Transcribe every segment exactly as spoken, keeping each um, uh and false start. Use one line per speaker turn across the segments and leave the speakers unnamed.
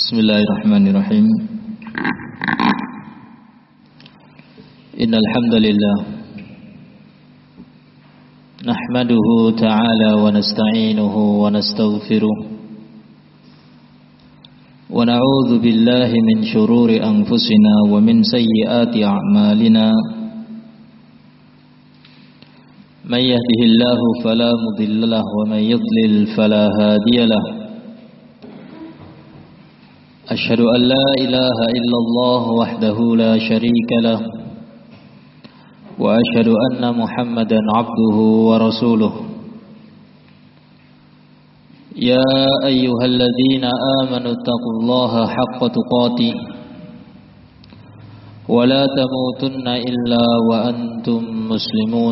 Bismillahirrahmanirrahim. Innal hamdalillah nahmaduhu ta'ala wa nasta'inuhu wa nastaghfiruh wa na'udzu billahi min shururi anfusina wa min sayyiati a'malina. Man yahdihillahu fala mudilla lahu wa man yudlil fala hadiyalah. أشهد أن لا إله إلا الله وحده لا شريك له وأشهد أن محمدا عبده ورسوله. يا أيها الذين آمنوا اتقوا الله حق تقاته ولا تموتن إلا وأنتم مسلمون.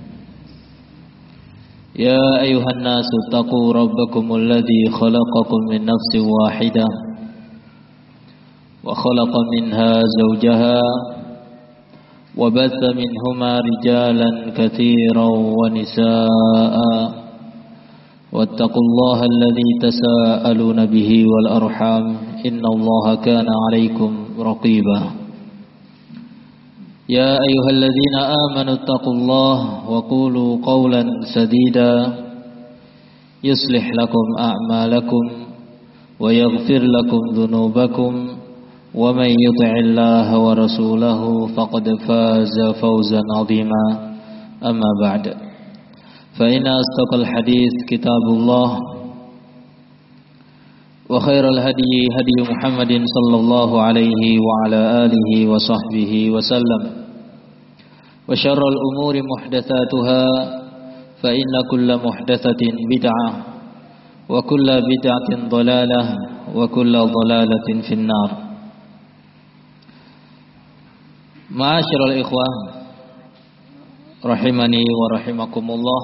يا أيها الناس اتقوا ربكم الذي خلقكم من نفس واحدة وخلق منها زوجها وبث منهما رجالا كثيرا ونساء واتقوا الله الذي تساءلون به والأرحام إن الله كان عليكم رقيبا. يا أيها الذين آمنوا اتقوا الله وقولوا قولا سديدا يصلح لكم أعمالكم ويغفر لكم ذنوبكم ومن يطع الله ورسوله فقد فاز فوزا عظيما. أما بعد فإن أصدق الحديث كتاب الله وخير الهدي هدي محمد صلى الله عليه وعلى آله وصحبه وسلم وشر الأمور محدثاتها فإن كل محدثة بدعة وكل بدعة ضلالة وكل ضلالة في النار. Ma'asyiral ikhwah rahimani wa rahimakumullah.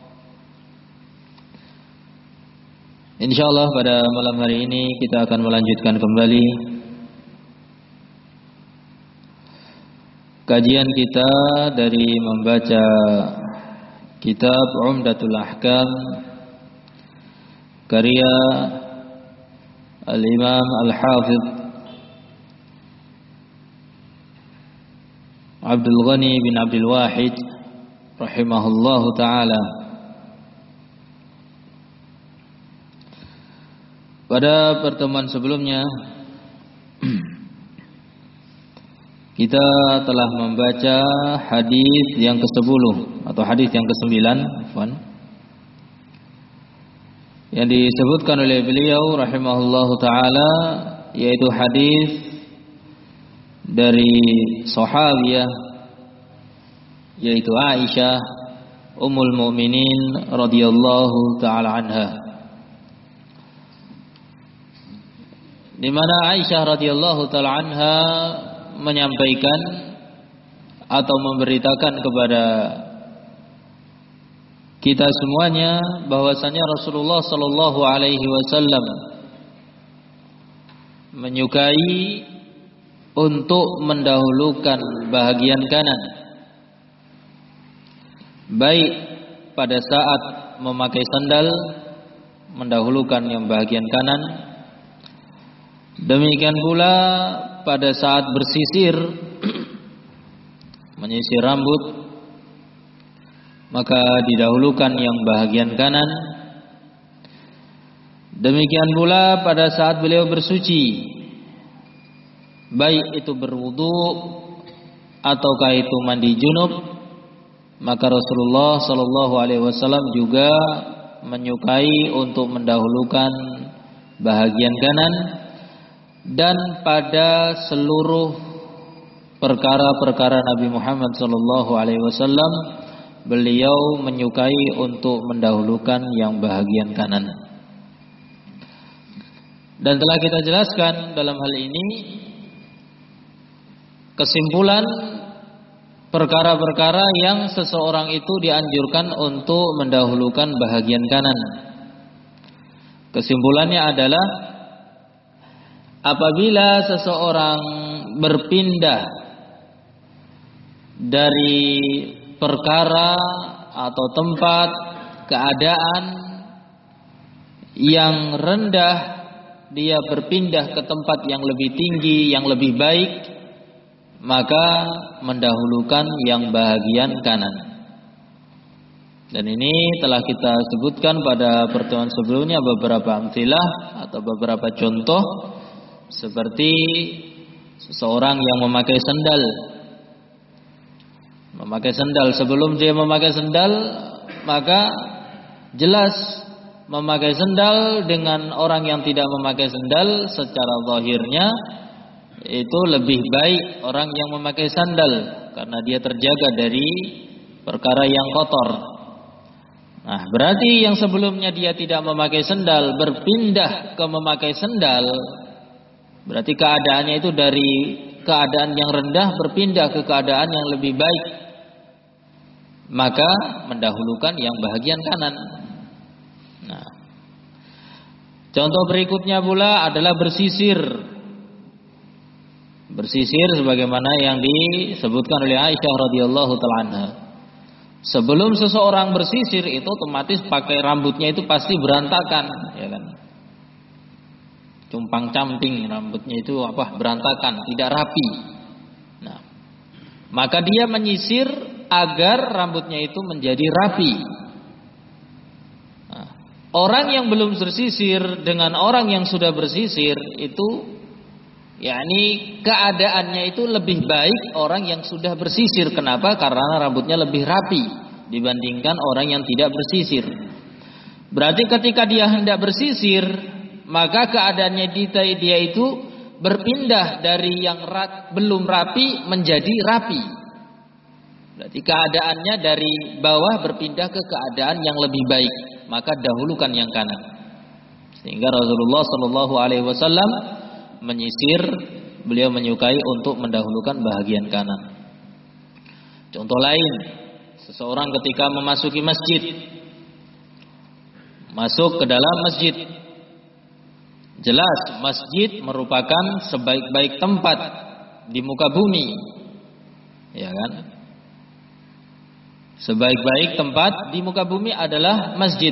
Insyaallah pada malam hari ini kita akan melanjutkan kembali kajian kita dari membaca kitab Umdatul Ahkam karya Al-Imam Al-Hafidh Abdul Ghani bin Abdul Wahid rahimahullahu ta'ala. Pada pertemuan sebelumnya kita telah membaca hadis yang kesepuluh atau hadis yang kesembilan yang disebutkan oleh beliau rahimahullahu ta'ala, yaitu hadis dari sahabiyah yaitu Aisyah Ummul Mukminin radhiyallahu taala anha, di mana Aisyah radhiyallahu taala anha menyampaikan atau memberitakan kepada kita semuanya bahwasanya Rasulullah sallallahu alaihi wasallam menyukai untuk mendahulukan bahagian kanan, baik pada saat memakai sandal mendahulukan yang bahagian kanan, demikian pula pada saat bersisir menyisir rambut maka didahulukan yang bahagian kanan. Demikian pula pada saat beliau bersuci, baik itu berwudu ataukah itu mandi junub, maka Rasulullah sallallahu alaihi wasallam juga menyukai untuk mendahulukan bahagian kanan. Dan pada seluruh perkara-perkara Nabi Muhammad sallallahu alaihi wasallam beliau menyukai untuk mendahulukan yang bahagian kanan. Dan telah kita jelaskan dalam hal ini kesimpulan perkara-perkara yang seseorang itu dianjurkan untuk mendahulukan bahagian kanan. Kesimpulannya adalah apabila seseorang berpindah dari perkara atau tempat keadaan yang rendah dia berpindah ke tempat yang lebih tinggi, yang lebih baik, maka mendahulukan yang bahagian kanan. Dan ini telah kita sebutkan pada pertemuan sebelumnya beberapa amtilah atau beberapa contoh, seperti seseorang yang memakai sendal. Memakai sendal, sebelum dia memakai sendal, maka jelas memakai sendal dengan orang yang tidak memakai sendal secara zahirnya itu lebih baik orang yang memakai sandal, karena dia terjaga dari perkara yang kotor. Nah, berarti yang sebelumnya dia tidak memakai sandal berpindah ke memakai sandal, berarti keadaannya itu dari keadaan yang rendah berpindah ke keadaan yang lebih baik, maka mendahulukan yang bahagian kanan. Nah, contoh berikutnya pula adalah bersisir. Bersisir sebagaimana yang disebutkan oleh Aisyah radhiyallahu taala anha. Sebelum seseorang bersisir itu otomatis pakai rambutnya itu pasti berantakan, ya kan? Cumpang-camping rambutnya itu apa? Berantakan, tidak rapi. Nah, maka dia menyisir agar rambutnya itu menjadi rapi. Nah, orang yang belum bersisir dengan orang yang sudah bersisir itu, yakni keadaannya itu lebih baik orang yang sudah bersisir. Kenapa? Karena rambutnya lebih rapi dibandingkan orang yang tidak bersisir. Berarti ketika dia hendak bersisir, maka keadaannya dia itu berpindah dari yang rat, belum rapi menjadi rapi. Berarti keadaannya dari bawah berpindah ke keadaan yang lebih baik, maka dahulukan yang kanan. Sehingga Rasulullah shallallahu alaihi wasallam menyisir, beliau menyukai untuk mendahulukan bahagian kanan. Contoh lain, seseorang ketika memasuki masjid, masuk ke dalam masjid, jelas masjid merupakan sebaik-baik tempat di muka bumi, ya kan? Sebaik-baik tempat di muka bumi adalah masjid.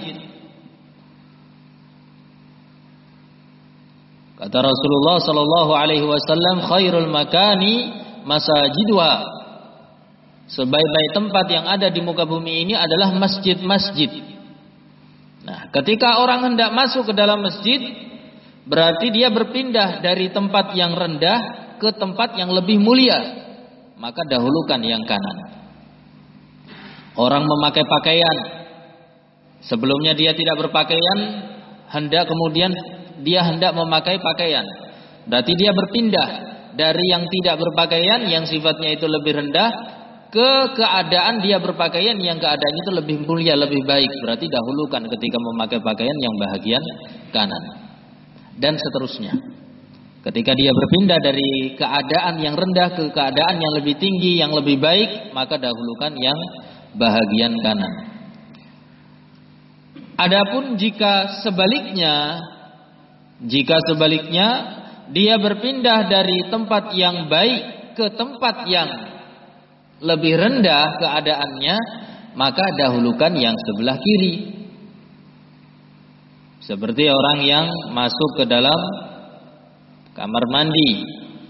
Kata Rasulullah sallallahu alaihi wasallam, khairul makani masajiduha. Sebaik-baik tempat yang ada di muka bumi ini adalah masjid-masjid. Nah, ketika orang hendak masuk ke dalam masjid, berarti dia berpindah dari tempat yang rendah ke tempat yang lebih mulia, maka dahulukan yang kanan. Orang memakai pakaian, sebelumnya dia tidak berpakaian, hendak kemudian dia hendak memakai pakaian, berarti dia berpindah dari yang tidak berpakaian yang sifatnya itu lebih rendah ke keadaan dia berpakaian yang keadaan itu lebih mulia, lebih baik. Berarti dahulukan ketika memakai pakaian yang bahagian kanan, dan seterusnya. Ketika dia berpindah dari keadaan yang rendah ke keadaan yang lebih tinggi, yang lebih baik, maka dahulukan yang bahagian kanan. Adapun jika sebaliknya, jika sebaliknya dia berpindah dari tempat yang baik ke tempat yang lebih rendah keadaannya, maka dahulukan yang sebelah kiri. Seperti orang yang masuk ke dalam kamar mandi,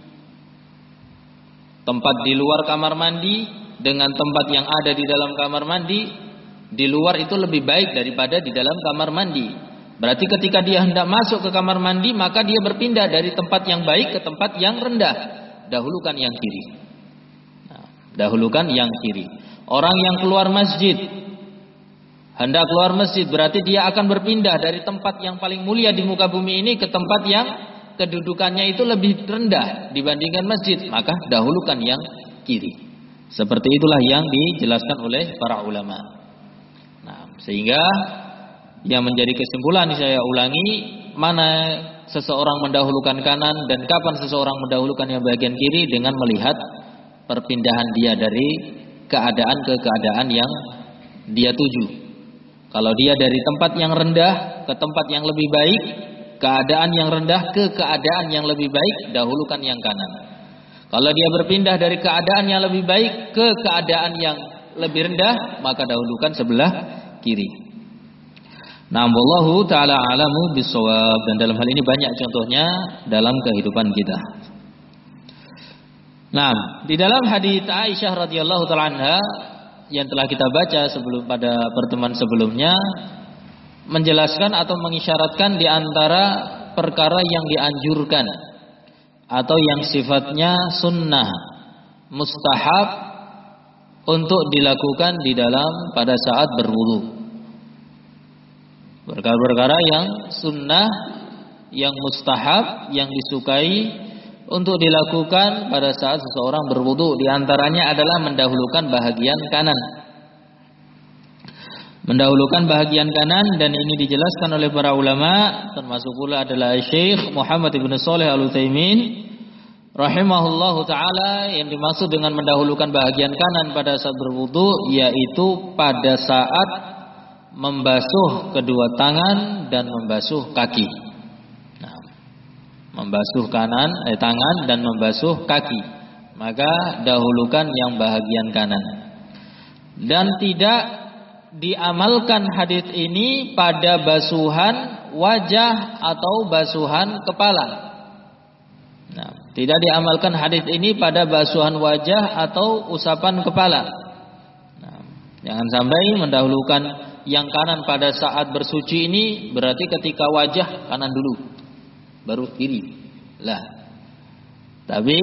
tempat di luar kamar mandi dengan tempat yang ada di dalam kamar mandi, di luar itu lebih baik daripada di dalam kamar mandi. Berarti ketika dia hendak masuk ke kamar mandi, maka dia berpindah dari tempat yang baik ke tempat yang rendah. Dahulukan yang kiri. Nah, dahulukan yang kiri. Orang yang keluar masjid, hendak keluar masjid, berarti dia akan berpindah dari tempat yang paling mulia di muka bumi ini ke tempat yang kedudukannya itu lebih rendah dibandingkan masjid, maka dahulukan yang kiri. Seperti itulah yang dijelaskan oleh para ulama. Nah, sehingga yang menjadi kesimpulan saya ulangi, mana seseorang mendahulukan kanan dan kapan seseorang mendahulukan yang bagian kiri dengan melihat perpindahan dia dari keadaan ke keadaan yang dia tuju. Kalau dia dari tempat yang rendah ke tempat yang lebih baik, keadaan yang rendah ke keadaan yang lebih baik, dahulukan yang kanan. Kalau dia berpindah dari keadaan yang lebih baik ke keadaan yang lebih rendah, maka dahulukan sebelah kiri. Nah, wallahu taala alamu bisawab, dan dalam hal ini banyak contohnya dalam kehidupan kita. Nah, di dalam hadits Aisyah radhiyallahu taala anha yang telah kita baca sebelum pada pertemuan sebelumnya, menjelaskan atau mengisyaratkan di antara perkara yang dianjurkan atau yang sifatnya sunnah, mustahab untuk dilakukan di dalam pada saat berwudu. Perkara-perkara yang sunnah, yang mustahab, yang disukai untuk dilakukan pada saat seseorang berwudu, di antaranya adalah mendahulukan bahagian kanan. Mendahulukan bahagian kanan, dan ini dijelaskan oleh para ulama, termasuk pula adalah Syekh Muhammad ibn Shalih Al-Utsaimin rahimahullahu taala. Yang dimaksud dengan mendahulukan bahagian kanan pada saat berwudu yaitu pada saat membasuh kedua tangan dan membasuh kaki. Nah, membasuh kanan, eh, tangan dan membasuh kaki, maka dahulukan yang bahagian kanan. Dan tidak diamalkan hadis ini pada basuhan wajah atau basuhan kepala. Nah, tidak diamalkan hadis ini pada basuhan wajah atau usapan kepala. Nah, jangan sampai mendahulukan yang kanan pada saat bersuci ini berarti ketika wajah kanan dulu, baru kiri. Lah. Tapi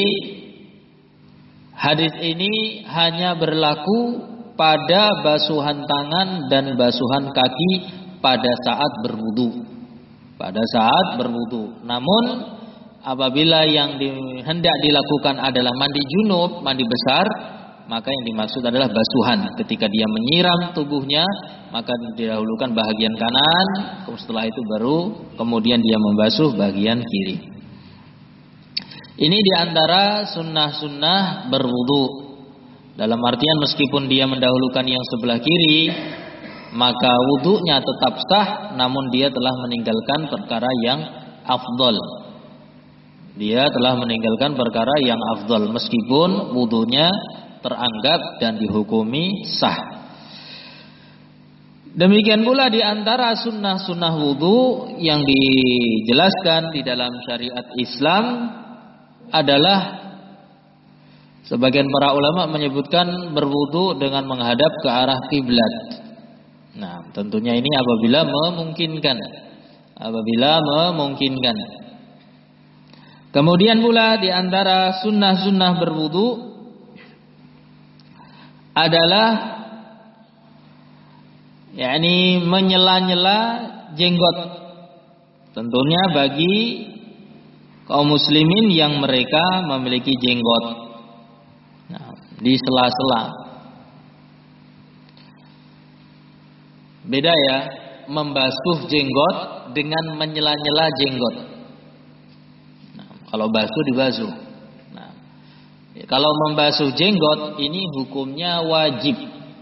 hadis ini hanya berlaku pada basuhan tangan dan basuhan kaki pada saat berwudu. Pada saat berwudu. Namun apabila yang di, hendak dilakukan adalah mandi junub, mandi besar, maka yang dimaksud adalah basuhan. Ketika dia menyiram tubuhnya, maka didahulukan bahagian kanan, setelah itu baru kemudian dia membasuh bagian kiri. Ini diantara sunnah-sunnah berwudu. Dalam artian meskipun dia mendahulukan yang sebelah kiri, maka wudunya tetap sah, namun dia telah meninggalkan perkara yang afdol. Dia telah meninggalkan perkara yang afdol meskipun wudunya teranggap dan dihukumi sah. Demikian pula di antara sunnah-sunnah wudu yang dijelaskan di dalam syariat Islam adalah sebagian para ulama menyebutkan berwudu dengan menghadap ke arah kiblat. Nah, tentunya ini apabila memungkinkan. Apabila memungkinkan. Kemudian pula di antara sunnah-sunnah berwudu adalah yakni menyela-nyela jenggot. Tentunya bagi kaum muslimin yang mereka memiliki jenggot. Nah, di sela-sela. Beda ya, membasuh jenggot dengan menyela-nyela jenggot. Nah, kalau basuh dibasuh. Nah, kalau membasuh jenggot ini hukumnya wajib.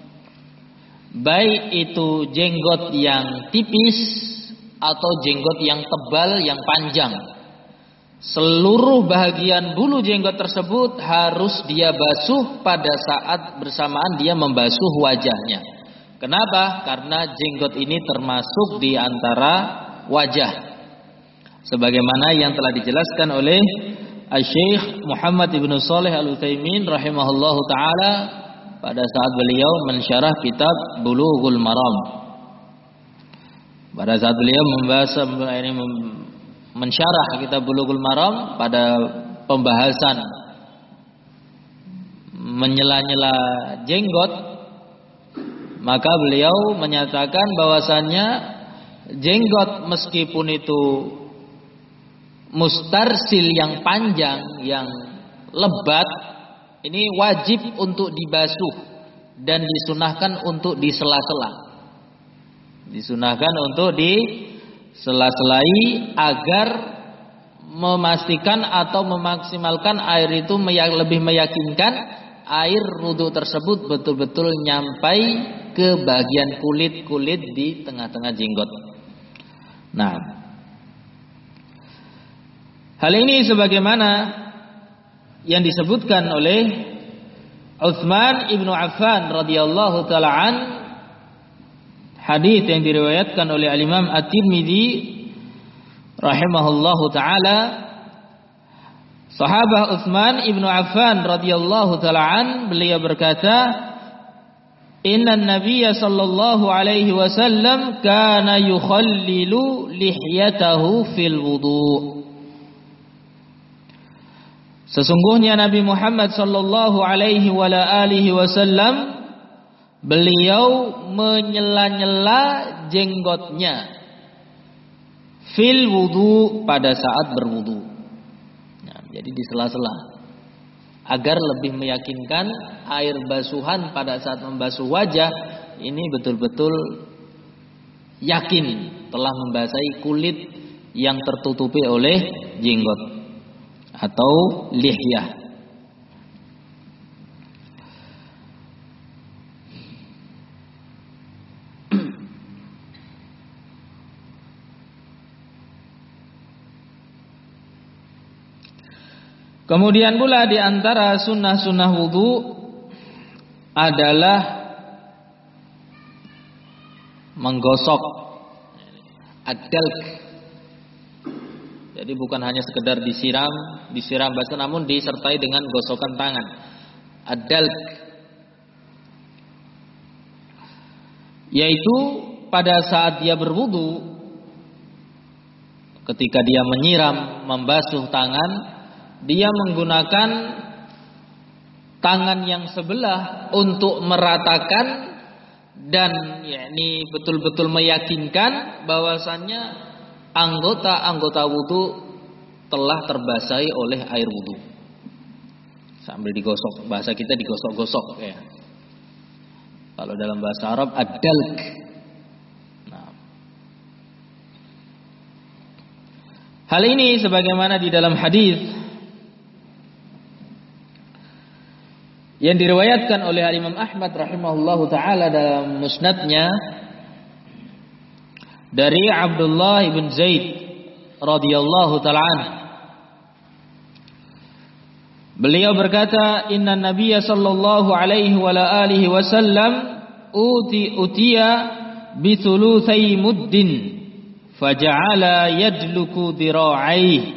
Baik itu jenggot yang tipis atau jenggot yang tebal, yang panjang. Seluruh bahagian bulu jenggot tersebut harus dia basuh pada saat bersamaan dia membasuh wajahnya. Kenapa? Karena jenggot ini termasuk di antara wajah. Sebagaimana yang telah dijelaskan oleh Syekh Muhammad ibn Shalih Al-Utsaimin rahimahullahu taala pada saat beliau mensyarah kitab Bulughul Maram. Pada saat beliau membahas ini mensyarah kitab Bulughul Maram pada pembahasan menyela-nyela jenggot, maka beliau menyatakan bahwasannya jenggot meskipun itu mustarsil yang panjang, yang lebat, ini wajib untuk dibasuh dan disunahkan untuk disela-sela. Disunahkan untuk disela-selai agar memastikan atau memaksimalkan air itu lebih meyakinkan air wudu tersebut betul-betul nyampai ke bagian kulit-kulit di tengah-tengah jenggot. Nah, hal ini sebagaimana yang disebutkan oleh Utsman ibnu Affan radhiyallahu taala an, hadis yang diriwayatkan oleh Al-Imam At-Tirmidzi rahimahullahu taala, Sahabah Utsman ibnu Affan radhiyallahu taala an, beliau berkata, Inna Nabiyya sallallahu alaihi wasallam kana yukhallilu lihyatahu fil wudu. Sesungguhnya Nabi Muhammad sallallahu alaihi wa alihi wasallam beliau menyela-nyela jenggotnya fil wudu, pada saat berwudu. Nah, jadi di sela-sela, agar lebih meyakinkan air basuhan pada saat membasuh wajah ini betul-betul yakin telah membasahi kulit yang tertutupi oleh jenggot atau lihyah. Kemudian pula di antara sunnah-sunnah wudu adalah menggosok ad-dalk. Jadi bukan hanya sekedar disiram, disiram basah, namun disertai dengan gosokan tangan. Ad-dalk, yaitu pada saat dia berwudu, ketika dia menyiram, membasuh tangan, dia menggunakan tangan yang sebelah untuk meratakan dan yakni betul-betul meyakinkan bahwasannya anggota-anggota wudu telah terbasahi oleh air wudu. Sambil digosok, bahasa kita digosok-gosok ya. Kalau dalam bahasa Arab ad-dalk. Nah. Hal ini sebagaimana di dalam hadis yang diriwayatkan oleh Imam Ahmad rahimahullahu taala dalam musnadnya dari Abdullah ibn Zaid radhiyallahu taala anhu. Beliau berkata, "Inna Nabiyya sallallahu alaihi wa alihi wasallam uti utiya bi thulutsai muddin faja'ala yadluku dira'aihi."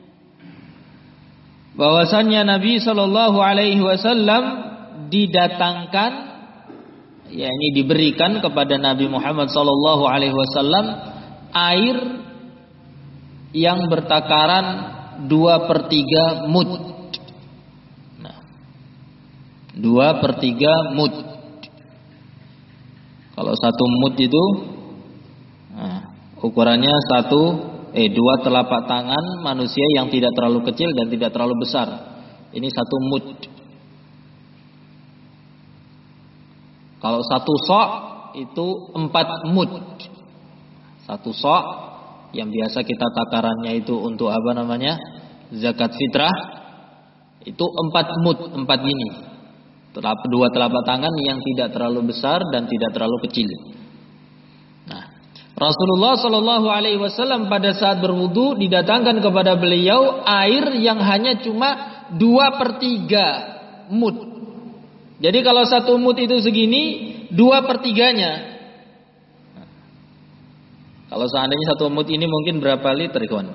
Bahwasannya Nabi Shallallahu Alaihi Wasallam didatangkan, yakni diberikan kepada Nabi Muhammad Shallallahu Alaihi Wasallam air yang bertakaran dua per tiga mud. Nah, dua per tiga mud. Kalau satu mud itu, nah, ukurannya satu. Eh dua telapak tangan manusia yang tidak terlalu kecil dan tidak terlalu besar. Ini satu mud. Kalau satu sok itu empat mud. Satu sok yang biasa kita takarannya itu untuk apa namanya? Zakat fitrah. Itu empat mud, empat gini. Dua telapak tangan yang tidak terlalu besar dan tidak terlalu kecil. Rasulullah Shallallahu Alaihi Wasallam pada saat berwudu didatangkan kepada beliau air yang hanya cuma dua per tiga mud. Jadi kalau satu mud itu segini, dua per tiganya. Kalau seandainya satu mud ini mungkin berapa liter, kawan?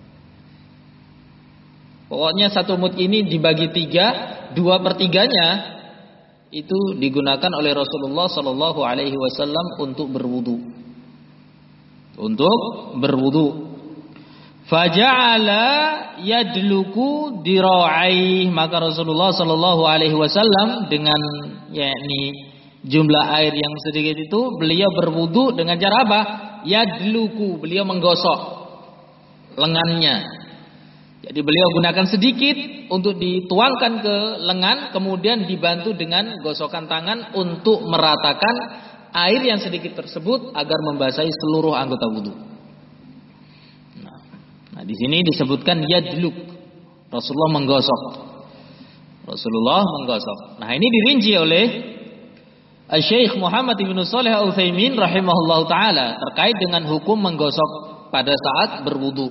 Pokoknya satu mud ini dibagi tiga, dua per tiganya itu digunakan oleh Rasulullah Shallallahu Alaihi Wasallam untuk berwudu. Untuk berwudu. Faja'ala yadluku dira'ai, maka Rasulullah sallallahu alaihi wasallam dengan yakni jumlah air yang sedikit itu beliau berwudu dengan cara apa? Yadluku, beliau menggosok lengannya. Jadi beliau gunakan sedikit untuk dituangkan ke lengan, kemudian dibantu dengan gosokan tangan untuk meratakan air yang sedikit tersebut agar membasahi seluruh anggota wudu. Nah, nah di sini disebutkan yadluk. Rasulullah menggosok. Rasulullah menggosok. Nah, ini dirinci oleh Syekh Muhammad ibnu Shalih Al-Utsaimin rahimahullahu taala terkait dengan hukum menggosok pada saat berwudu.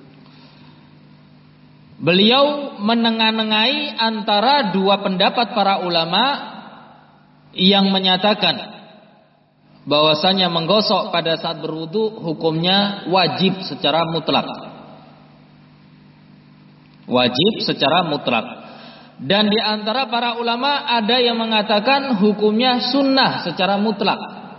Beliau menengah-nengahi antara dua pendapat para ulama yang menyatakan bahwasanya menggosok pada saat berwudu hukumnya wajib secara mutlak. Wajib secara mutlak. Dan di antara para ulama ada yang mengatakan hukumnya sunnah secara mutlak.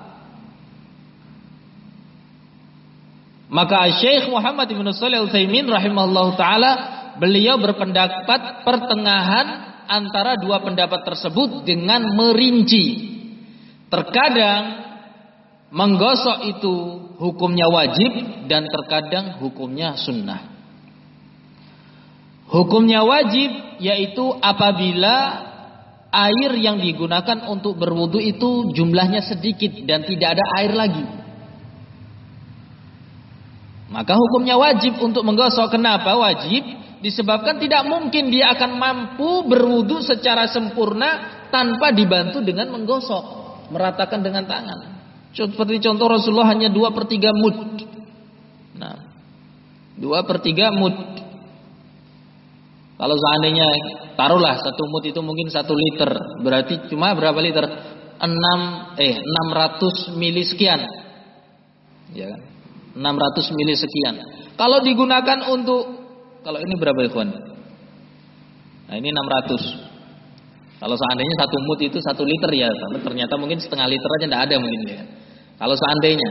Maka Syekh Muhammad Ibn Shalih Al-Utsaimin rahimahullahu taala beliau berpendapat pertengahan antara dua pendapat tersebut dengan merinci. Terkadang menggosok itu hukumnya wajib dan terkadang hukumnya sunnah. Hukumnya wajib yaitu apabila air yang digunakan untuk berwudu itu jumlahnya sedikit dan tidak ada air lagi. Maka hukumnya wajib untuk menggosok. Kenapa wajib? Disebabkan tidak mungkin dia akan mampu berwudu secara sempurna tanpa dibantu dengan menggosok, meratakan dengan tangan. Seperti contoh Rasulullah hanya dua per tiga mud. Nah, dua per tiga mud. Kalau seandainya taruhlah satu mud itu mungkin satu liter, berarti cuma berapa liter? Enam eh enam ratus mili sekian, ya kan? Enam ratus mili sekian. Kalau digunakan untuk, kalau ini berapa ikhwan? Nah ini enam ratus. Kalau seandainya satu mud itu satu liter ya, ternyata mungkin setengah liter aja tidak ada mungkin ya. Kalau seandainya,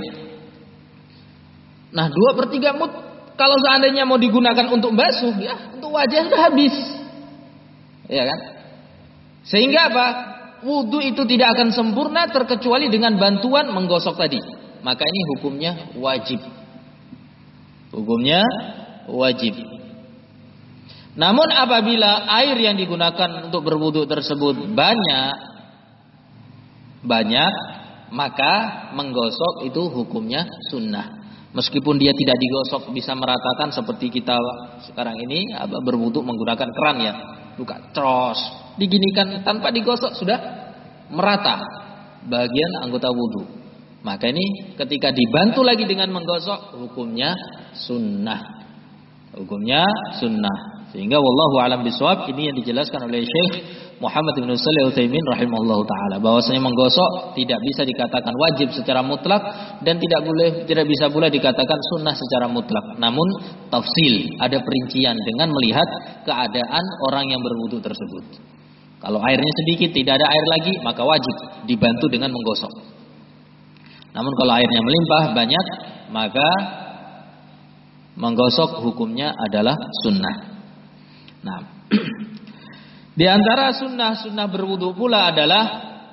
nah dua per tiga mud, kalau seandainya mau digunakan untuk basuh ya, untuk wajah sudah habis, ya kan? Sehingga apa? Wudu itu tidak akan sempurna terkecuali dengan bantuan menggosok tadi. Maka ini hukumnya wajib. Hukumnya wajib. Namun apabila air yang digunakan untuk berwudu tersebut banyak, banyak, maka menggosok itu hukumnya sunnah. Meskipun dia tidak digosok bisa meratakan seperti kita sekarang ini berwudu menggunakan keran ya, buka cros, diginikan tanpa digosok sudah merata bagian anggota wudu. Maka ini ketika dibantu lagi dengan menggosok hukumnya sunnah. Hukumnya sunnah. Sehingga wallahu alam bisawab ini yang dijelaskan oleh Syekh Muhammad bin Shalih Al-Utsaimin rahimahullahu taala bahwasanya menggosok tidak bisa dikatakan wajib secara mutlak dan tidak boleh tidak bisa pula dikatakan sunnah secara mutlak. Namun tafsil, ada perincian dengan melihat keadaan orang yang berwudu tersebut. Kalau airnya sedikit, tidak ada air lagi, maka wajib dibantu dengan menggosok. Namun kalau airnya melimpah banyak, maka menggosok hukumnya adalah sunnah. Nah, di antara sunnah-sunnah berwudu pula adalah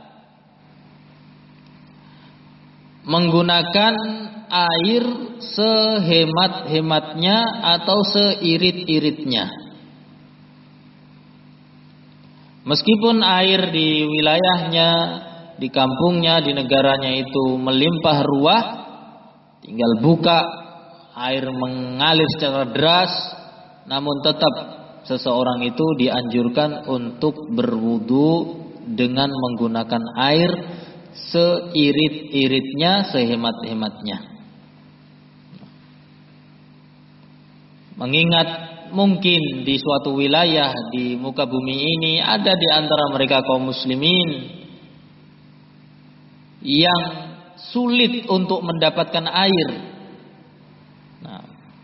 menggunakan air sehemat-hematnya atau seirit-iritnya. Meskipun air di wilayahnya, di kampungnya, di negaranya itu melimpah ruah, tinggal buka, air mengalir secara deras, namun tetap seseorang itu dianjurkan untuk berwudu dengan menggunakan air seirit-iritnya, sehemat-hematnya. Mengingat mungkin di suatu wilayah di muka bumi ini ada di antara mereka kaum muslimin yang sulit untuk mendapatkan air. Nah,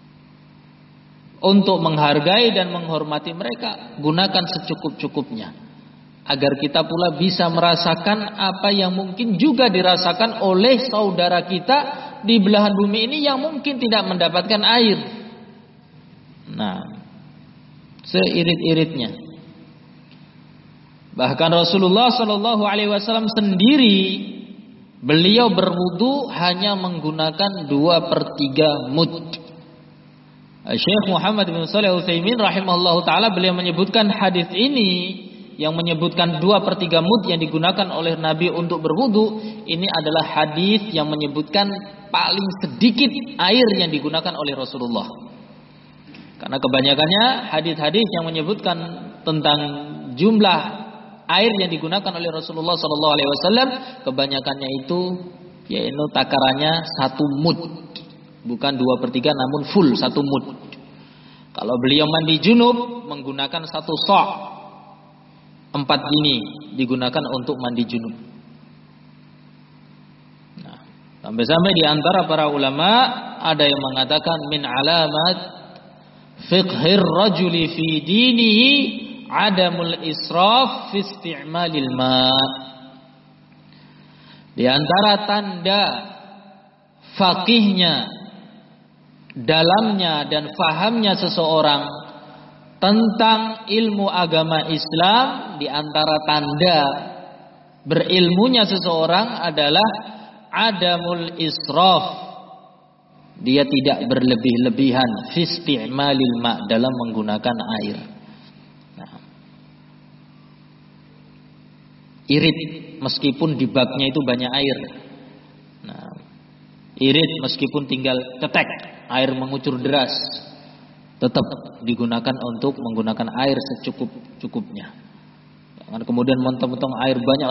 untuk menghargai dan menghormati mereka, gunakan secukup-cukupnya agar kita pula bisa merasakan apa yang mungkin juga dirasakan oleh saudara kita di belahan bumi ini yang mungkin tidak mendapatkan air. Nah, seirit-iritnya. Bahkan Rasulullah Shallallahu Alaihi Wasallam sendiri, beliau berwudu hanya menggunakan dua per tiga mud. Syekh Muhammad bin Shalih Al-Utsaimin rahimahullahu taala beliau menyebutkan hadis ini yang menyebutkan dua per tiga mud yang digunakan oleh Nabi untuk berwudu, ini adalah hadis yang menyebutkan paling sedikit air yang digunakan oleh Rasulullah. Karena kebanyakannya hadis-hadis yang menyebutkan tentang jumlah air yang digunakan oleh Rasulullah Sallallahu Alaihi Wasallam, kebanyakannya itu yaitu takarannya satu mud, bukan dua per tiga, namun full satu mud. Kalau beliau mandi junub menggunakan satu sok, empat ini digunakan untuk mandi junub. Nah, Sampai-sampai di antara para ulama ada yang mengatakan min alamat fiqhir rajuli fi dinihi adamul israf fi isti'malil ma'. Di antara tanda faqihnya, dalamnya dan fahamnya seseorang tentang ilmu agama Islam, di antara tanda berilmunya seseorang adalah adamul israf. Dia tidak berlebih-lebihan fi isti'malil ma' dalam menggunakan air. Nah, irit meskipun di baknya itu banyak air. Nah, irit meskipun tinggal tetek, air mengucur deras, tetap digunakan untuk menggunakan air secukup-cukupnya. Jangan kemudian mentang-mentang air banyak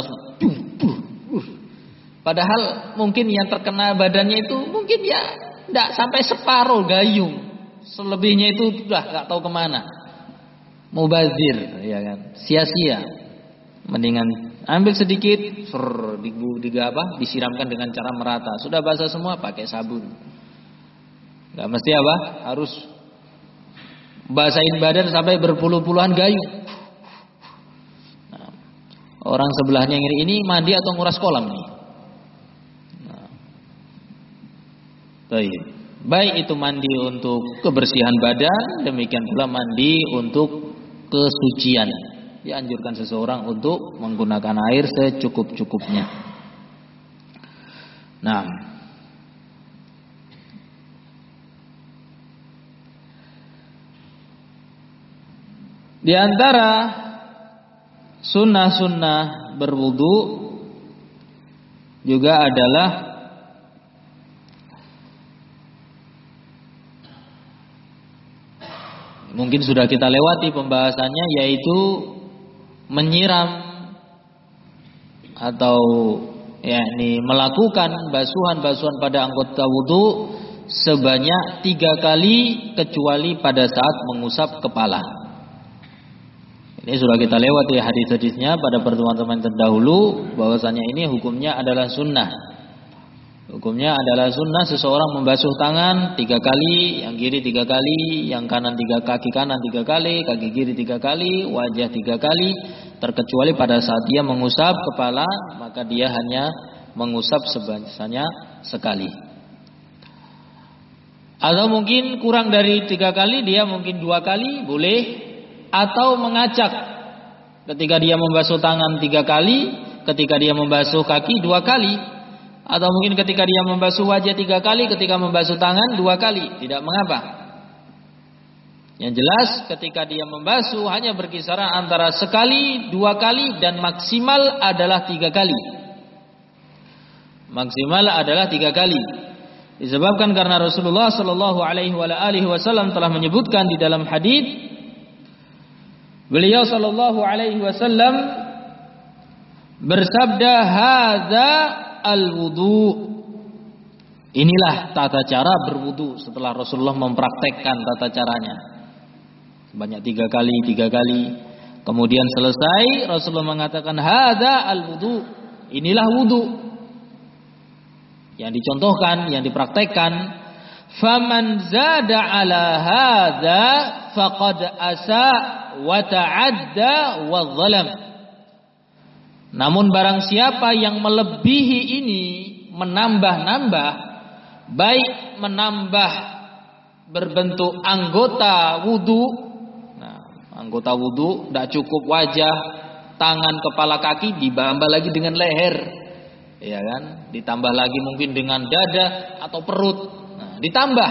padahal mungkin yang terkena badannya itu mungkin ya tidak sampai separuh gayung, selebihnya itu sudah nggak tahu kemana. Mubazir, ya kan? Sia-sia. Mendingan ambil sedikit, ser, digu, diga apa? Disiramkan dengan cara merata. Sudah basah semua, pakai sabun. Nggak mesti apa? Harus basahin badan sampai berpuluh-puluhan gayung. Nah, orang sebelahnya ngiri ini mandi atau nguras kolam nih? Baik itu mandi untuk kebersihan badan, demikian pula mandi untuk kesucian. Dianjurkan seseorang untuk menggunakan air secukup-cukupnya. Nah, di antara sunnah-sunnah berwudu juga adalah mungkin sudah kita lewati pembahasannya, yaitu menyiram atau yakni melakukan basuhan-basuhan pada anggota wudu sebanyak tiga kali kecuali pada saat mengusap kepala. Ini sudah kita lewati hadis-hadisnya pada pertemuan-pertemuan terdahulu, bahwasanya ini hukumnya adalah sunnah. Hukumnya adalah sunnah seseorang membasuh tangan tiga kali, yang kiri tiga kali, yang kanan tiga kaki kanan tiga kali, kaki kiri tiga kali, wajah tiga kali, terkecuali pada saat dia mengusap kepala, maka dia hanya mengusap sebanyaknya sekali. Atau mungkin kurang dari tiga kali, dia mungkin dua kali boleh, atau mengacak ketika dia membasuh tangan tiga kali, ketika dia membasuh kaki dua kali. Atau mungkin ketika dia membasuh wajah tiga kali, ketika membasuh tangan dua kali, tidak mengapa. Yang jelas ketika dia membasuh hanya berkisaran antara sekali, dua kali, dan maksimal adalah tiga kali. Maksimal adalah tiga kali. Disebabkan karena Rasulullah Shallallahu Alaihi Wasallam telah menyebutkan di dalam hadis, beliau Shallallahu Alaihi Wasallam bersabda, "Hadza al-wudu." Inilah tata cara berwudu setelah Rasulullah mempraktekkan tata caranya sebanyak tiga kali, tiga kali. Kemudian selesai, Rasulullah mengatakan, "Hadza al-wudu." Inilah wudu yang dicontohkan, yang dipraktekkan. Faman zada ala hadza faqad asa wa ta'adda wa zalam. Namun barang siapa yang melebihi ini, menambah-nambah, baik menambah berbentuk anggota wudu. Nah, anggota wudu tidak cukup wajah, tangan, kepala, kaki, ditambah lagi dengan leher, ya kan? Ditambah lagi mungkin dengan dada atau perut. Nah, ditambah.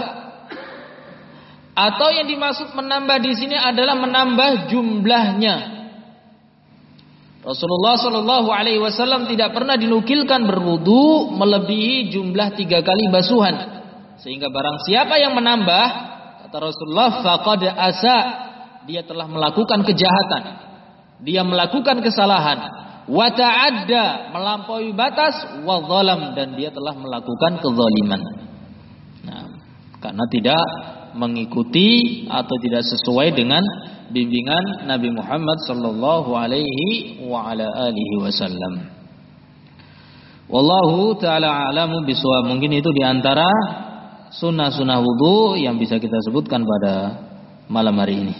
Atau yang dimaksud menambah di sini adalah menambah jumlahnya. Rasulullah Shallallahu Alaihi Wasallam tidak pernah dinukilkan berwudu melebihi jumlah tiga kali basuhan. Sehingga barang siapa yang menambah, kata Rasulullah, faqad asa, dia telah melakukan kejahatan, dia melakukan kesalahan, wa ta'adda, melampaui batas, wa zalam, dan dia telah melakukan kezaliman. Nah, karena tidak mengikuti atau tidak sesuai dengan bimbingan Nabi Muhammad sallallahu alaihi wa ala alihi wasallam. Wallahu ta'ala a'lamu bishawab. Mungkin itu diantara sunnah-sunnah wudu yang bisa kita sebutkan pada malam hari ini.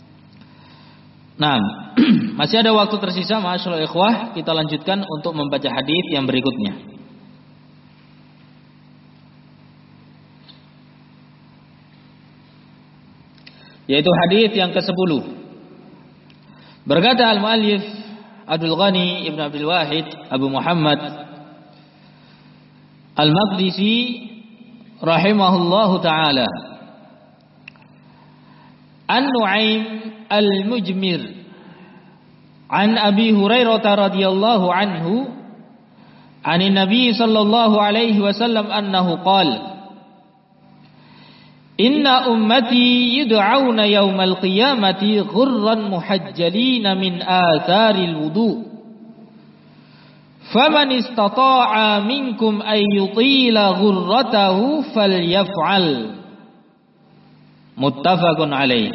Nah, masih ada waktu tersisa, ma'asyiral ikhwah, kita lanjutkan untuk membaca hadis yang berikutnya. Yaitu hadis yang kesepuluh. Berkata al-muallif Abdul Ghani Ibn Abdul Wahid Abu Muhammad Al-Maqdisi rahimahullahu ta'ala, An-Nu'aim Al-Mujmir An Abi Hurairah radhiyallahu anhu Anin Nabi sallallahu alaihi wasallam annahu qala Inna ummati yud'auna yawmal qiyamati ghurran muhajjalina min atharil wudu. Faman istata'a minkum ay yutila ghurratahu falyaf'al. Muttafaqun alaih.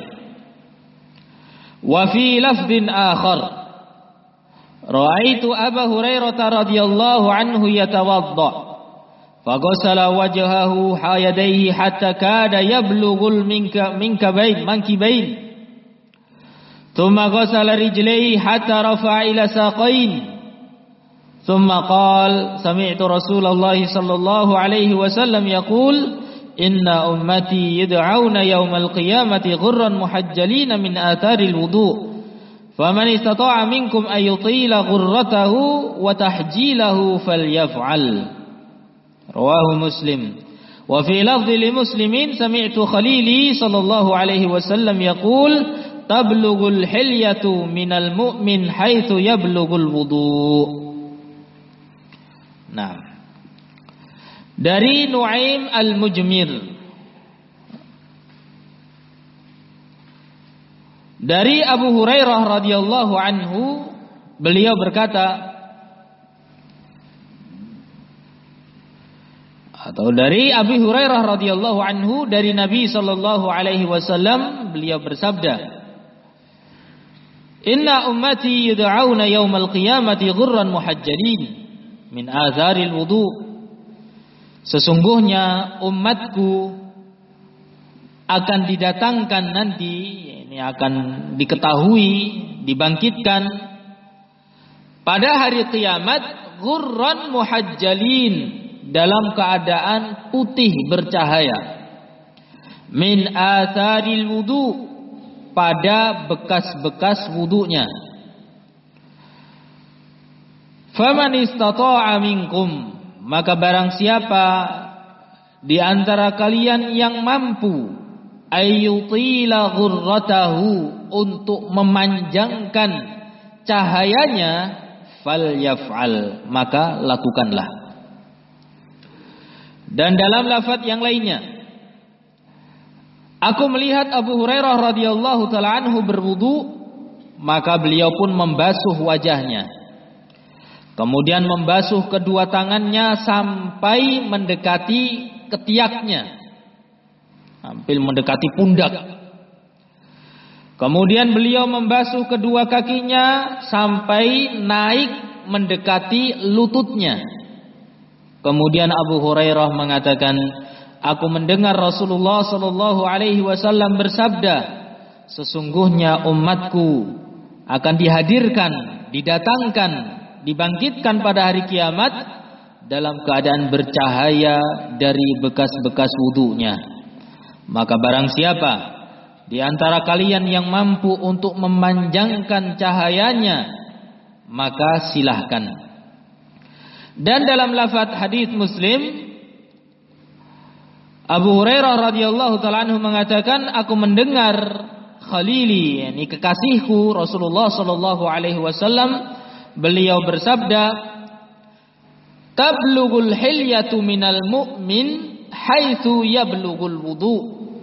Wa fi lafdhin akhar, ra'aitu Abu Hurairah radhiyallahu anhu yatawadda فغسل وجهه يديه حتى كاد يبلغ المنكبين منكبين ثم غسل رجليه حتى رفع إلى ساقين ثم قال سمعت رسول الله صلى الله عليه وسلم يقول إن أمتي يدعون يوم القيامة غرا محجلين من آثار الوضوء فمن استطاع منكم أن يطيل غرته وتحجيله فليفعل. Rawahu Muslim. Wa fi lafdhi li Muslimin sami'tu Khalili sallallahu alaihi wasallam yaqul tablughul hilyatu minal mu'min haitsu yablughul wudu'. Nah, dari Nu'aim Al-Mujmir, dari Abu Hurairah radhiyallahu anhu, beliau berkata, atau dari Abu Hurairah radhiyallahu anhu, dari Nabi sallallahu alaihi wasallam, beliau bersabda, Inna ummati yud'auna yaumal qiyamati ghurran muhajjalin min atharil wudu. Sesungguhnya umatku akan didatangkan nanti, ini akan diketahui, dibangkitkan pada hari kiamat ghurran muhajjalin, dalam keadaan putih bercahaya, min atharil wudu, pada bekas-bekas wudunya. Faman istata'a minkum, maka barang siapa di antara kalian yang mampu ayyutila ghurratahu, untuk memanjangkan cahayanya, falyaf'al, maka lakukanlah. Dan dalam lafaz yang lainnya, aku melihat Abu Hurairah radhiyallahu taala anhu berwudu, maka beliau pun membasuh wajahnya, kemudian membasuh kedua tangannya sampai mendekati ketiaknya, hampir mendekati pundak. Kemudian beliau membasuh kedua kakinya sampai naik mendekati lututnya. Kemudian Abu Hurairah mengatakan, aku mendengar Rasulullah sallallahu alaihi wasallam bersabda, sesungguhnya umatku akan dihadirkan, didatangkan, dibangkitkan pada hari kiamat dalam keadaan bercahaya dari bekas-bekas wudunya. Maka barang siapa di antara kalian yang mampu untuk memanjangkan cahayanya, maka silahkan. Dan dalam lafaz hadis Muslim, Abu Hurairah radhiyallahu taala anhu mengatakan, aku mendengar Khalili, yakni kekasihku Rasulullah sallallahu alaihi wasallam, beliau bersabda, tablughul hilyatu minal mu'min haitsu yablughul wudu.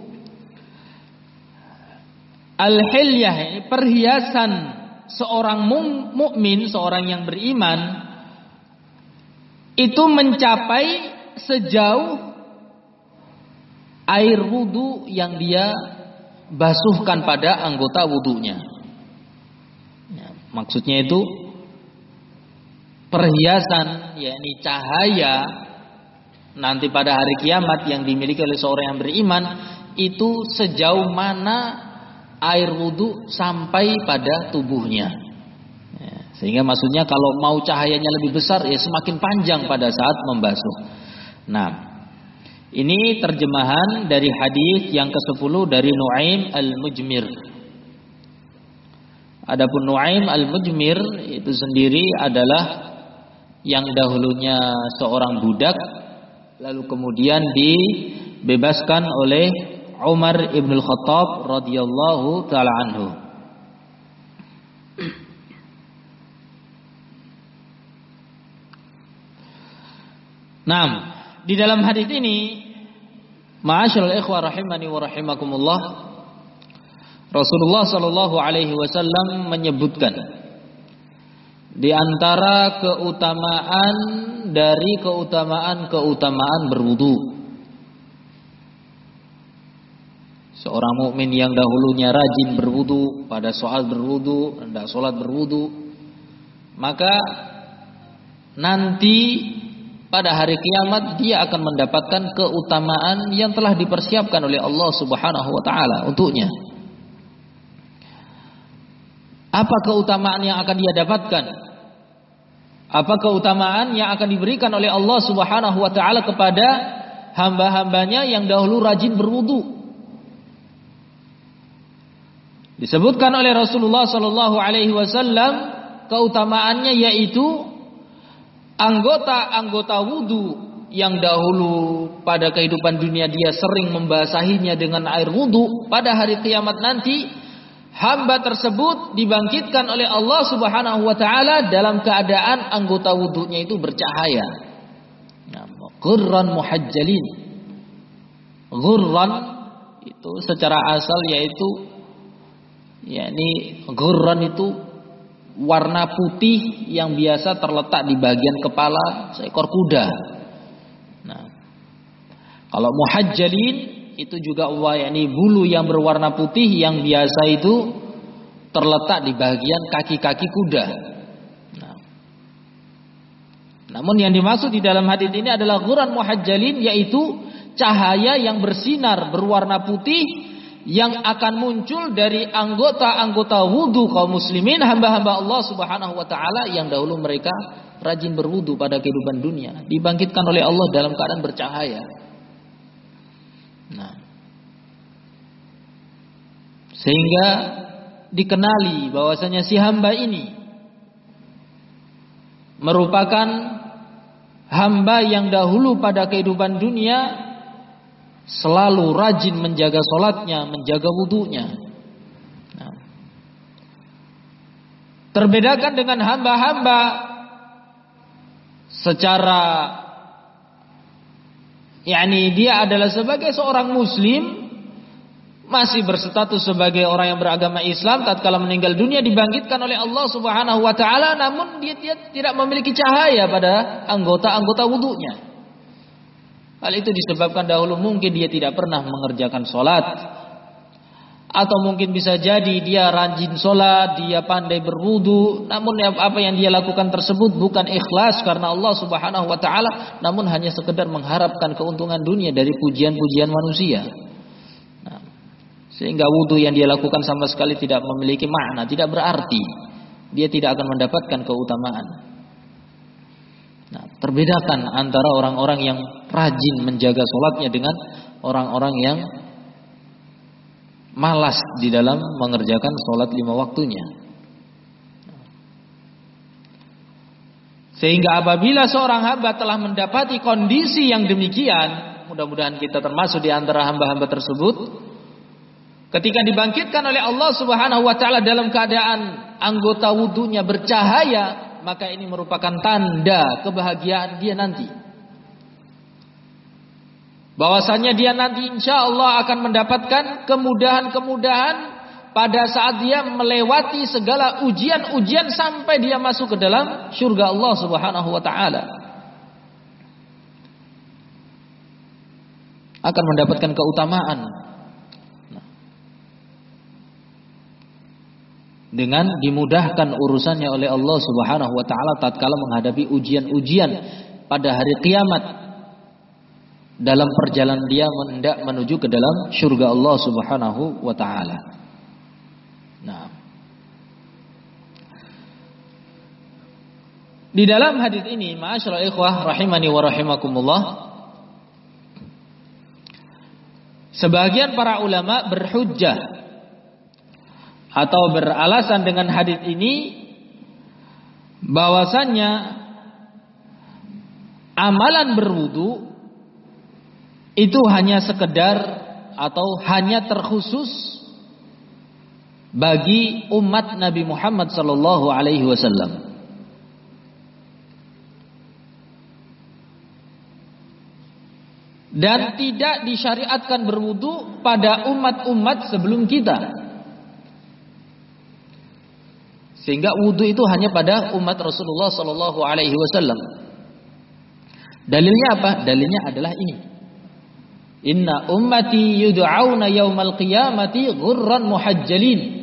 Al-hilyah, perhiasan seorang mukmin, seorang yang beriman, itu mencapai sejauh air wudu yang dia basuhkan pada anggota wudunya. Ya, maksudnya itu perhiasan, yakni cahaya nanti pada hari kiamat yang dimiliki oleh seorang yang beriman, itu sejauh mana air wudu sampai pada tubuhnya. Ya, sehingga maksudnya kalau mau cahayanya lebih besar, ya semakin panjang pada saat membasuh. Nah, ini terjemahan dari hadis yang kesepuluh dari Nuaim al-Mujmir. Adapun Nuaim al-Mujmir itu sendiri adalah yang dahulunya seorang budak, lalu kemudian dibebaskan oleh Umar ibn al-Khattab radhiyallahu taala anhu. Nah, di dalam hadis ini, ma'asyiral ikhwah rahimani wa rahimakumullah, Rasulullah sallallahu alaihi wasallam menyebutkan di antara keutamaan dari keutamaan-keutamaan berwudu. Seorang mukmin yang dahulunya rajin berwudu, pada saat berwudu, hendak sholat berwudu, maka nanti pada hari kiamat dia akan mendapatkan keutamaan yang telah dipersiapkan oleh Allah Subhanahu wa taala untuknya. Apa keutamaan yang akan dia dapatkan? Apa keutamaan yang akan diberikan oleh Allah Subhanahu wa taala kepada hamba-hambanya yang dahulu rajin berwudu? Disebutkan oleh Rasulullah sallallahu alaihi wasallam keutamaannya yaitu anggota-anggota wudu yang dahulu pada kehidupan dunia dia sering membasahinya dengan air wudu, pada hari kiamat nanti hamba tersebut dibangkitkan oleh Allah Subhanahu wa taala dalam keadaan anggota wudunya itu bercahaya. Ghurran muhajjalin. Ghurran itu secara asal yaitu yakni ghurran itu warna putih yang biasa terletak di bagian kepala seekor kuda. Nah, kalau muhajjalin itu juga yakni bulu yang berwarna putih yang biasa itu terletak di bagian kaki-kaki kuda. Nah, namun yang dimaksud di dalam hadis ini adalah ghurran muhajjalin, yaitu cahaya yang bersinar berwarna putih yang akan muncul dari anggota-anggota wudu kaum muslimin, hamba-hamba Allah Subhanahu wa taala yang dahulu mereka rajin berwudu pada kehidupan dunia, dibangkitkan oleh Allah dalam keadaan bercahaya. Nah, sehingga dikenali bahwasanya si hamba ini merupakan hamba yang dahulu pada kehidupan dunia selalu rajin menjaga sholatnya, menjaga wudunya. Nah, terbedakan dengan hamba-hamba secara yakni dia adalah sebagai seorang muslim, masih berstatus sebagai orang yang beragama Islam, tatkala meninggal dunia dibangkitkan oleh Allah Subhanahu wa taala, namun dia, dia tidak memiliki cahaya pada anggota-anggota wudunya. Hal itu disebabkan dahulu mungkin dia tidak pernah mengerjakan sholat, atau mungkin bisa jadi dia rajin sholat, dia pandai berwudu, namun apa yang dia lakukan tersebut bukan ikhlas karena Allah Subhanahu wa taala, namun hanya sekedar mengharapkan keuntungan dunia dari pujian-pujian manusia. Nah, sehingga wudu yang dia lakukan sama sekali tidak memiliki makna, tidak berarti, dia tidak akan mendapatkan keutamaan. Nah, terbedakan antara orang-orang yang rajin menjaga sholatnya dengan orang-orang yang malas di dalam mengerjakan sholat lima waktunya. Sehingga apabila seorang hamba telah mendapati kondisi yang demikian, mudah-mudahan kita termasuk di antara hamba-hamba tersebut, ketika dibangkitkan oleh Allah Subhanahu wa taala dalam keadaan anggota wudunya bercahaya, maka ini merupakan tanda kebahagiaan dia nanti. Bahwasanya dia nanti insya Allah akan mendapatkan kemudahan-kemudahan pada saat dia melewati segala ujian-ujian sampai dia masuk ke dalam surga Allah Subhanahu wa taala. Akan mendapatkan keutamaan. dengan dimudahkan urusannya oleh Allah Subhanahu wa taala tatkala menghadapi ujian-ujian pada hari kiamat dalam perjalanan dia hendak menuju ke dalam surga Allah Subhanahu wa taala. Nah, di dalam hadis ini, ma'asyiral ikhwah rahimani wa rahimakumullah, sebagian para ulama berhujjah atau beralasan dengan hadis ini bahwasannya amalan berwudu itu hanya sekedar atau hanya terkhusus bagi umat Nabi Muhammad sallallahu alaihi wasallam. Dan tidak disyariatkan berwudu pada umat-umat sebelum kita. Sehingga wudu itu hanya pada umat Rasulullah sallallahu alaihi wasallam. Dalilnya apa? Dalilnya adalah ini. Inna ummati yud'auna yaumal qiyamati ghurran muhajjalin.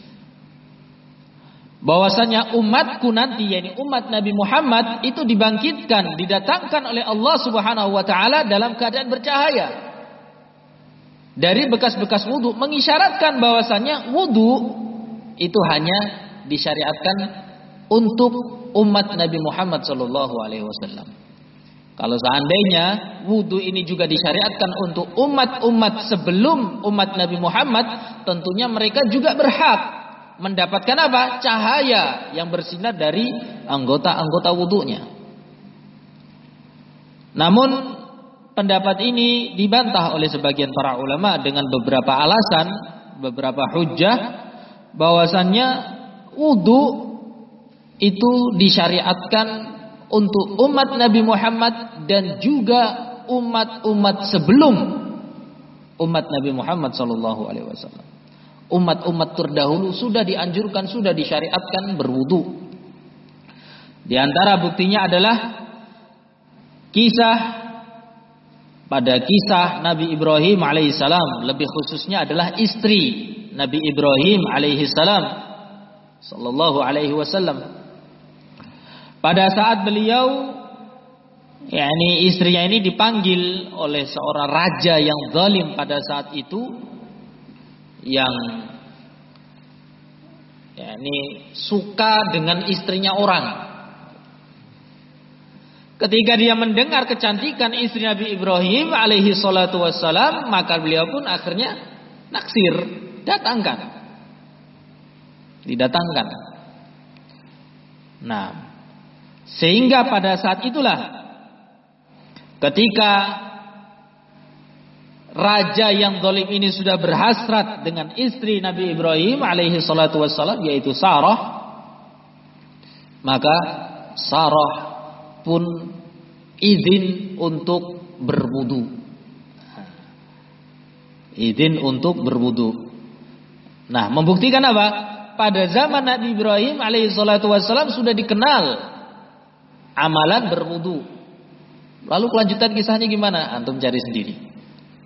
Bahwasanya umatku nanti, yakni umat Nabi Muhammad itu dibangkitkan, didatangkan oleh Allah Subhanahu wa taala dalam keadaan bercahaya dari bekas-bekas wudu, mengisyaratkan bahwasanya wudu itu hanya disyariatkan untuk umat Nabi Muhammad sallallahu alaihi wasallam. Kalau seandainya wudu ini juga disyariatkan untuk umat-umat sebelum umat Nabi Muhammad, tentunya mereka juga berhak mendapatkan apa? Cahaya yang bersinar dari anggota-anggota wudunya. Namun pendapat ini dibantah oleh sebagian para ulama dengan beberapa alasan, beberapa hujjah, bahwasannya wudu itu disyariatkan untuk umat Nabi Muhammad dan juga umat-umat sebelum umat Nabi Muhammad sallallahu alaihi wasallam. Umat-umat terdahulu sudah dianjurkan, sudah disyariatkan berwudu. Di antara buktinya adalah kisah pada kisah Nabi Ibrahim alaihissalam, lebih khususnya adalah istri Nabi Ibrahim alaihissalam sallallahu alaihi wasallam. Pada saat beliau, yakni istrinya ini dipanggil oleh seorang raja yang zalim pada saat itu, yang yakni suka dengan istrinya orang. Ketika dia mendengar kecantikan istri Nabi Ibrahim alaihi salatu wassalam, maka beliau pun akhirnya naksir, datangkan. Didatangkan. Nah, sehingga pada saat itulah ketika raja yang zalim ini sudah berhasrat dengan istri Nabi Ibrahim alaihi salatu wassalam, yaitu Sarah, maka Sarah pun izin untuk berwudu. Izin untuk berwudu. Nah, membuktikan apa? Pada zaman Nabi Ibrahim alaihi salatu wassalam sudah dikenal amalan berwudu. Lalu kelanjutan kisahnya gimana? Antum cari sendiri.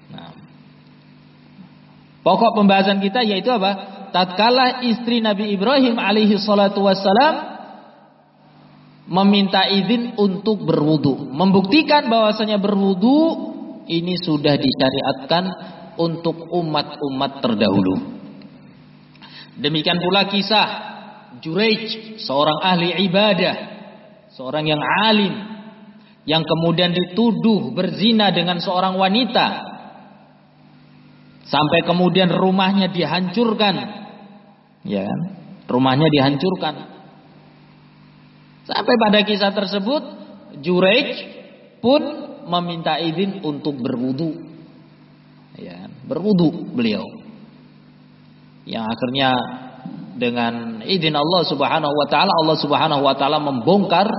Pokok pembahasan kita yaitu apa? Tatkala istri Nabi Ibrahim alaihi salatu wassalam meminta izin untuk berwudu, membuktikan bahwasanya berwudu ini sudah disyariatkan untuk umat-umat terdahulu. Demikian pula kisah Juraij, seorang ahli ibadah, seorang yang alim, yang kemudian dituduh berzina dengan seorang wanita, sampai kemudian rumahnya dihancurkan, ya kan? Rumahnya dihancurkan. Sampai pada kisah tersebut, Juraij pun meminta izin untuk berwudu, ya kan? Berwudu beliau, yang akhirnya dengan izin Allah Subhanahu Wa Taala, Allah Subhanahu Wa Taala membongkar,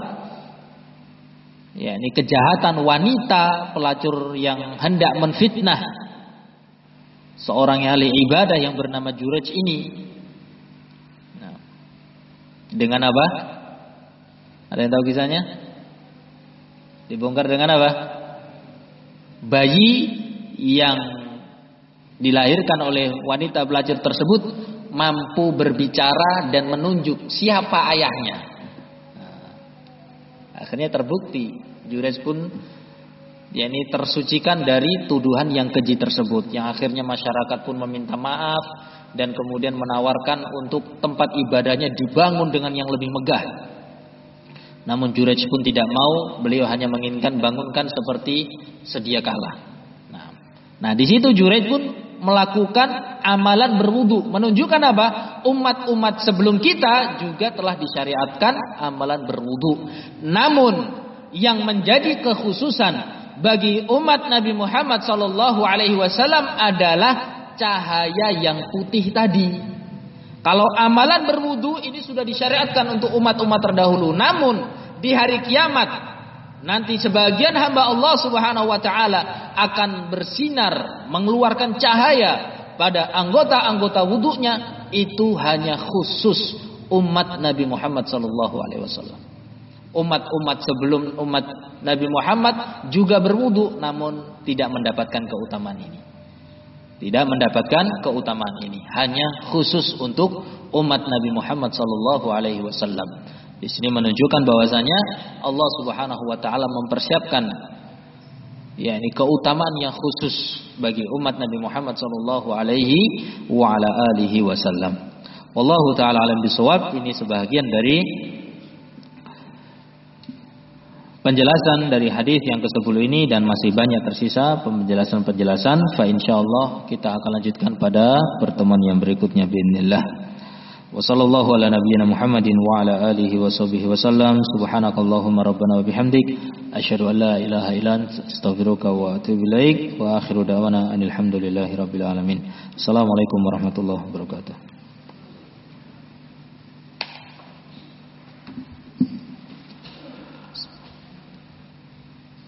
ya ini kejahatan wanita pelacur yang hendak menfitnah seorang ahli ibadah yang bernama Juraij ini. Nah, dengan apa? Ada yang tahu kisahnya? Dibongkar dengan apa? Bayi yang dilahirkan oleh wanita pelacur tersebut mampu berbicara dan menunjuk siapa ayahnya. Nah, akhirnya terbukti Jurayj pun yakni tersucikan dari tuduhan yang keji tersebut, yang akhirnya masyarakat pun meminta maaf dan kemudian menawarkan untuk tempat ibadahnya dibangun dengan yang lebih megah. Namun Jurayj pun tidak mau, beliau hanya menginginkan bangunkan seperti sedia kala. Nah, nah di situ Jurayj pun melakukan amalan berwudu, menunjukkan apa? Umat-umat sebelum kita juga telah disyariatkan amalan berwudu. Namun yang menjadi kekhususan bagi umat Nabi Muhammad sallallahu alaihi wasallam adalah cahaya yang putih tadi. Kalau amalan berwudu ini sudah disyariatkan untuk umat-umat terdahulu. Namun di hari kiamat nanti sebagian hamba Allah Subhanahu wa taala akan bersinar mengeluarkan cahaya pada anggota-anggota wudunya, itu hanya khusus umat Nabi Muhammad sallallahu alaihi wasallam. Umat-umat sebelum umat Nabi Muhammad juga berwudu namun tidak mendapatkan keutamaan ini. Tidak mendapatkan keutamaan ini, hanya khusus untuk umat Nabi Muhammad sallallahu alaihi wasallam. Di sini menunjukkan bahwasanya Allah Subhanahu wa taala mempersiapkan yakni keutamaan yang khusus bagi umat Nabi Muhammad sallallahu alaihi wa ala alihi wasallam. Wallahu taala alam bisawab. Ini sebahagian dari penjelasan dari hadis yang kesepuluh ini, dan masih banyak tersisa penjelasan-penjelasan. Fa insyaallah kita akan lanjutkan pada pertemuan yang berikutnya biidznillah. Wa sallallahu ala nabiyyina Muhammadin wa ala alihi wa sahbihi wasallam. Subhanakallahumma rabbana wa bihamdik asyhadu an la ilaha illa anta astaghfiruka wa atubu ilaik. Wa akhiru da'wana alhamdulillahi rabbil alamin. Assalamualaikum warahmatullahi wabarakatuh.